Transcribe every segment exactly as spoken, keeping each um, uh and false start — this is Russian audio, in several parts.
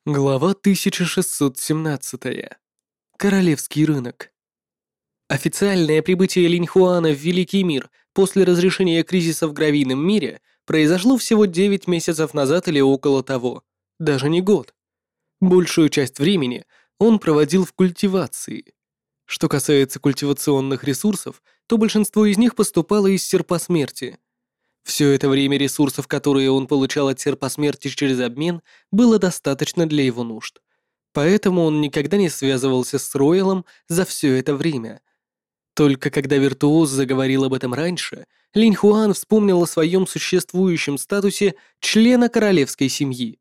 Глава тысяча шестьсот семнадцатая. Королевский рынок. Официальное прибытие Линьхуана в Великий мир после разрешения кризиса в гравийном мире произошло всего девять месяцев назад или около того, даже не год. Большую часть времени он проводил в культивации. Что касается культивационных ресурсов, то большинство из них поступало из серпа смерти. Все это время ресурсов, которые он получал от серпа смерти через обмен, было достаточно для его нужд. Поэтому он никогда не связывался с Роялом за все это время. Только когда Виртуоз заговорил об этом раньше, Линь Хуан вспомнил о своем существующем статусе члена королевской семьи.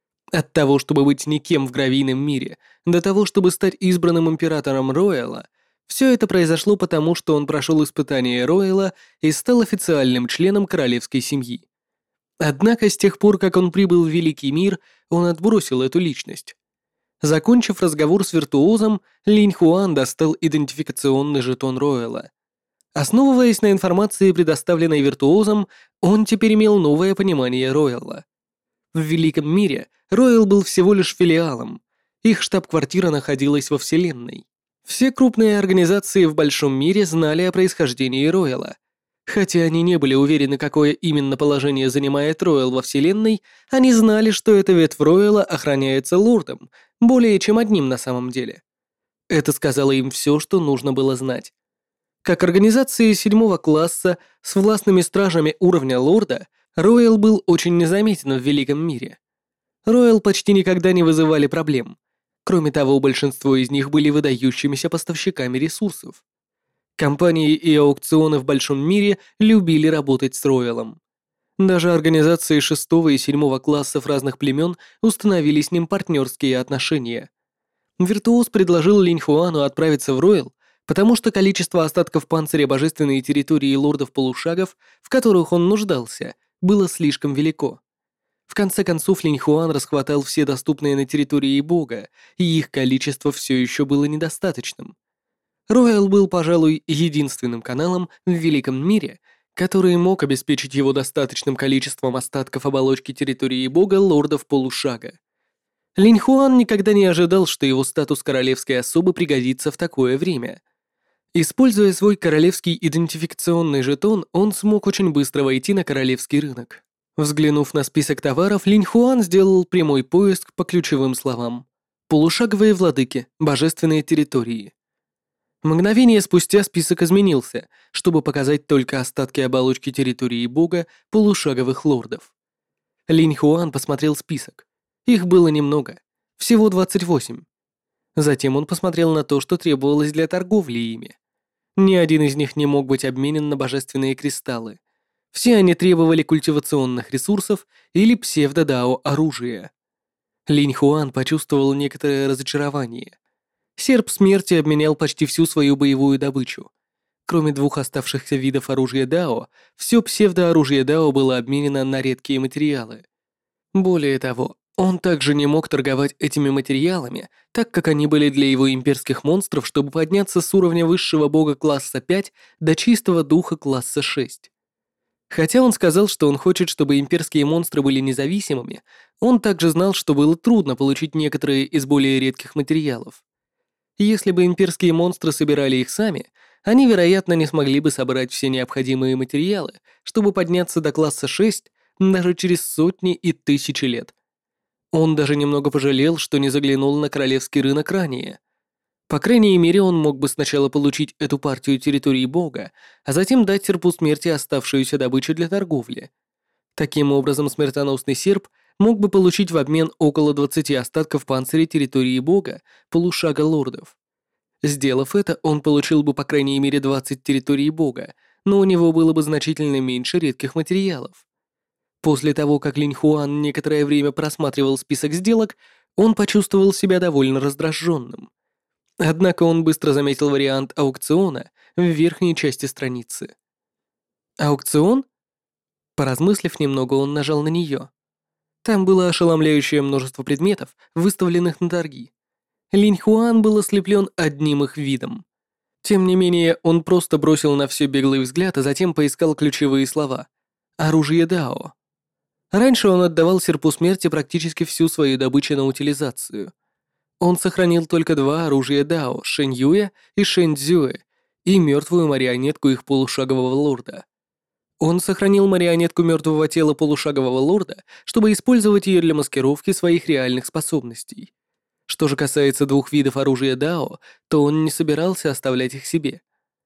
От того, чтобы быть никем в гравийном мире, до того, чтобы стать избранным императором Рояла, все это произошло потому, что он прошел испытание Рояла и стал официальным членом королевской семьи. Однако с тех пор, как он прибыл в Великий мир, он отбросил эту личность. Закончив разговор с виртуозом, Линь Хуан достал идентификационный жетон Рояла. Основываясь на информации, предоставленной виртуозом, он теперь имел новое понимание Рояла. В Великом мире Роял был всего лишь филиалом. Их штаб-квартира находилась во Вселенной. Все крупные организации в Большом мире знали о происхождении Рояла. Хотя они не были уверены, какое именно положение занимает Роял во Вселенной, они знали, что эта ветвь Рояла охраняется лордом, более чем одним на самом деле. Это сказало им все, что нужно было знать. Как организации седьмого класса с властными стражами уровня лорда, Роял был очень незаметен в Великом мире. Роял почти никогда не вызывали проблем. Кроме того, большинство из них были выдающимися поставщиками ресурсов. Компании и аукционы в Большом мире любили работать с Роялом. Даже организации шестого и седьмого классов разных племен установили с ним партнерские отношения. Виртуоз предложил Линь Хуану отправиться в Роял, потому что количество остатков панциря божественной территории лордов-полушагов, в которых он нуждался, было слишком велико. В конце концов, Линь Хуан расхватал все доступные на территории Бога, и их количество все еще было недостаточным. Роял был, пожалуй, единственным каналом в Великом мире, который мог обеспечить его достаточным количеством остатков оболочки территории Бога лордов полушага. Линь Хуан никогда не ожидал, что его статус королевской особы пригодится в такое время. Используя свой королевский идентификационный жетон, он смог очень быстро войти на королевский рынок. Взглянув на список товаров, Линь Хуан сделал прямой поиск по ключевым словам. Полушаговые владыки, божественные территории. Мгновение спустя список изменился, чтобы показать только остатки оболочки территории Бога полушаговых лордов. Линь Хуан посмотрел список. Их было немного, всего двадцать восемь. Затем он посмотрел на то, что требовалось для торговли ими. Ни один из них не мог быть обменен на божественные кристаллы. Все они требовали культивационных ресурсов или псевдодао оружия. Линь Хуан почувствовал некоторое разочарование. Серп смерти обменял почти всю свою боевую добычу. Кроме двух оставшихся видов оружия дао, все псевдооружие дао было обменено на редкие материалы. Более того, он также не мог торговать этими материалами, так как они были для его имперских монстров, чтобы подняться с уровня высшего бога класса пять до чистого духа класса шесть. Хотя он сказал, что он хочет, чтобы имперские монстры были независимыми, он также знал, что было трудно получить некоторые из более редких материалов. Если бы имперские монстры собирали их сами, они, вероятно, не смогли бы собрать все необходимые материалы, чтобы подняться до класса шесть даже через сотни и тысячи лет. Он даже немного пожалел, что не заглянул на королевский рынок ранее. По крайней мере, он мог бы сначала получить эту партию территории Бога, а затем дать серпу смерти оставшуюся добычу для торговли. Таким образом, смертоносный серп мог бы получить в обмен около двадцати остатков панциря территории Бога, полушага лордов. Сделав это, он получил бы по крайней мере двадцать территорий Бога, но у него было бы значительно меньше редких материалов. После того, как Линь Хуан некоторое время просматривал список сделок, он почувствовал себя довольно раздраженным. Однако он быстро заметил вариант аукциона в верхней части страницы. Аукцион? Поразмыслив немного, он нажал на нее. Там было ошеломляющее множество предметов, выставленных на торги. Линь Хуан был ослеплен одним их видом. Тем не менее, он просто бросил на все беглый взгляд, а затем поискал ключевые слова. Оружие Дао. Раньше он отдавал серпу смерти практически всю свою добычу на утилизацию. Он сохранил только два оружия Дао, Шэньюя и Шэньцзюэ, и мертвую марионетку их полушагового лорда. Он сохранил марионетку мертвого тела полушагового лорда, чтобы использовать ее для маскировки своих реальных способностей. Что же касается двух видов оружия Дао, то он не собирался оставлять их себе.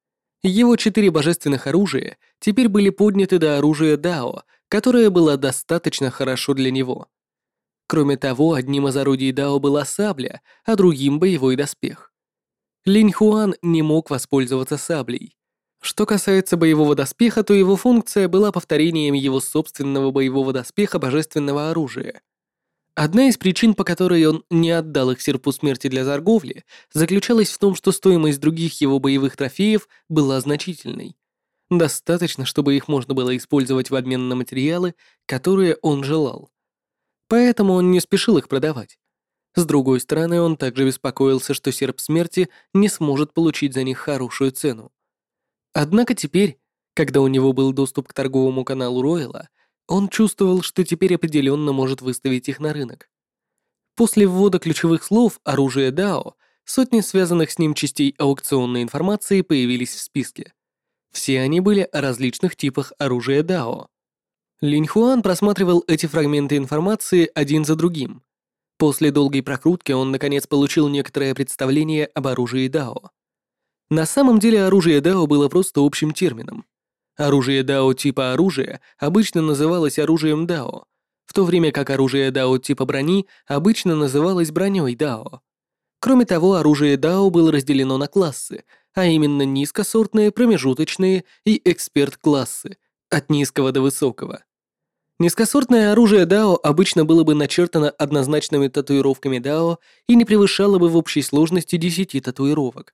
Его четыре божественных оружия теперь были подняты до оружия Дао, которое было достаточно хорошо для него. Кроме того, одним из орудий Дао была сабля, а другим — боевой доспех. Линь Хуан не мог воспользоваться саблей. Что касается боевого доспеха, то его функция была повторением его собственного боевого доспеха божественного оружия. Одна из причин, по которой он не отдал их серпу смерти для торговли, заключалась в том, что стоимость других его боевых трофеев была значительной. Достаточно, чтобы их можно было использовать в обмен на материалы, которые он желал. Поэтому он не спешил их продавать. С другой стороны, он также беспокоился, что серп смерти не сможет получить за них хорошую цену. Однако теперь, когда у него был доступ к торговому каналу Ройла, он чувствовал, что теперь определенно может выставить их на рынок. После ввода ключевых слов «оружие Дао», сотни связанных с ним частей аукционной информации появились в списке. Все они были о различных типах оружия Дао. Линь Хуан просматривал эти фрагменты информации один за другим. После долгой прокрутки он наконец получил некоторое представление об оружии Дао. На самом деле оружие Дао было просто общим термином. Оружие Дао типа оружия обычно называлось оружием Дао, в то время как оружие Дао типа брони обычно называлось броней Дао. Кроме того, оружие Дао было разделено на классы, а именно низкосортные, промежуточные и эксперт-классы, от низкого до высокого. Низкосортное оружие Дао обычно было бы начертано однозначными татуировками Дао и не превышало бы в общей сложности десяти татуировок.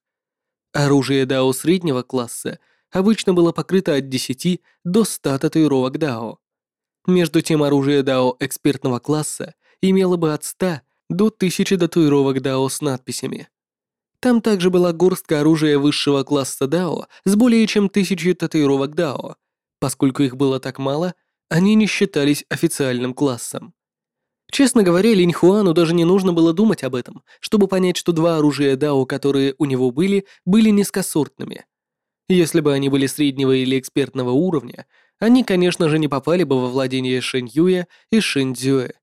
Оружие Дао среднего класса обычно было покрыто от десяти до ста татуировок Дао. Между тем, оружие Дао экспертного класса имело бы от ста до тысячи татуировок Дао с надписями. Там также была горстка оружия высшего класса Дао с более чем тысячей татуировок Дао. Поскольку их было так мало, они не считались официальным классом. Честно говоря, Линь Хуану даже не нужно было думать об этом, чтобы понять, что два оружия Дао, которые у него были, были низкосортными. Если бы они были среднего или экспертного уровня, они, конечно же, не попали бы во владение Шэньюя и Шэньцзюэ.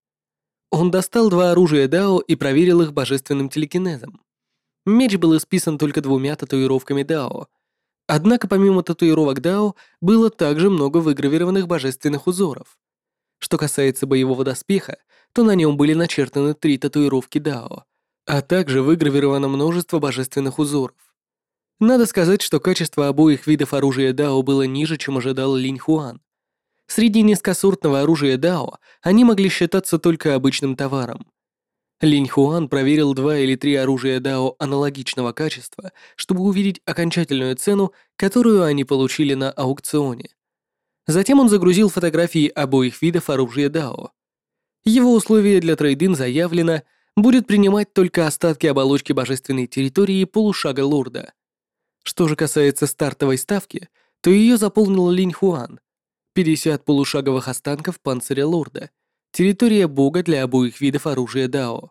Он достал два оружия Дао и проверил их божественным телекинезом. Меч был исписан только двумя татуировками Дао. Однако помимо татуировок Дао было также много выгравированных божественных узоров. Что касается боевого доспеха, то на нем были начертаны три татуировки Дао, а также выгравировано множество божественных узоров. Надо сказать, что качество обоих видов оружия Дао было ниже, чем ожидал Линь Хуан. Среди низкосортного оружия Дао они могли считаться только обычным товаром. Линь Хуан проверил два или три оружия Дао аналогичного качества, чтобы увидеть окончательную цену, которую они получили на аукционе. Затем он загрузил фотографии обоих видов оружия Дао. Его условие для трейд-ин заявлено, будет принимать только остатки оболочки божественной территории полушага лорда. Что же касается стартовой ставки, то ее заполнил Линь Хуан. пятьдесят полушаговых останков панциря лорда. Территория бога для обоих видов оружия Дао.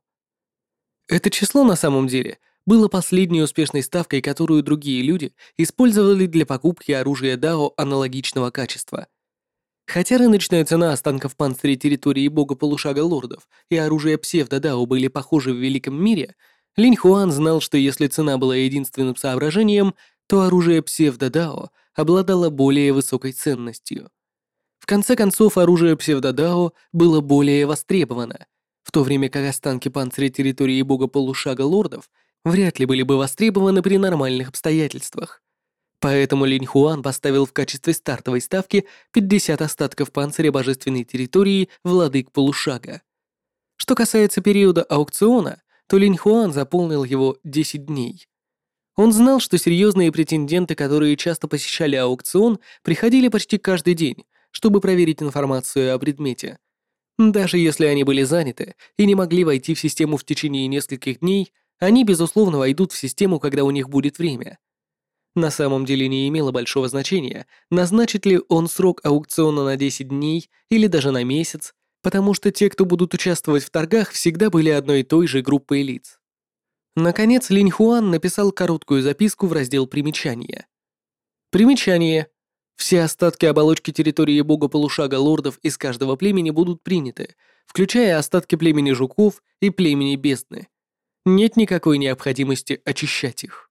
Это число на самом деле было последней успешной ставкой, которую другие люди использовали для покупки оружия Дао аналогичного качества. Хотя рыночная цена останков панциря территории бога полушага лордов и оружия псевдо-Дао были похожи в великом мире, Линь Хуан знал, что если цена была единственным соображением, то оружие псевдо-Дао обладало более высокой ценностью. В конце концов, оружие псевдо-Дао было более востребовано, в то время как останки панциря территории бога полушага лордов вряд ли были бы востребованы при нормальных обстоятельствах. Поэтому Линь Хуан поставил в качестве стартовой ставки пятьдесят остатков панциря божественной территории владык полушага. Что касается периода аукциона, то Линь Хуан заполнил его десять дней. Он знал, что серьезные претенденты, которые часто посещали аукцион, приходили почти каждый день, чтобы проверить информацию о предмете. Даже если они были заняты и не могли войти в систему в течение нескольких дней, они, безусловно, войдут в систему, когда у них будет время. На самом деле не имело большого значения, назначит ли он срок аукциона на десять дней или даже на месяц, потому что те, кто будут участвовать в торгах, всегда были одной и той же группой лиц. Наконец, Линь Хуан написал короткую записку в раздел «Примечания». Примечание. Все остатки оболочки территории бога полушага лордов из каждого племени будут приняты, включая остатки племени жуков и племени бездны. Нет никакой необходимости очищать их.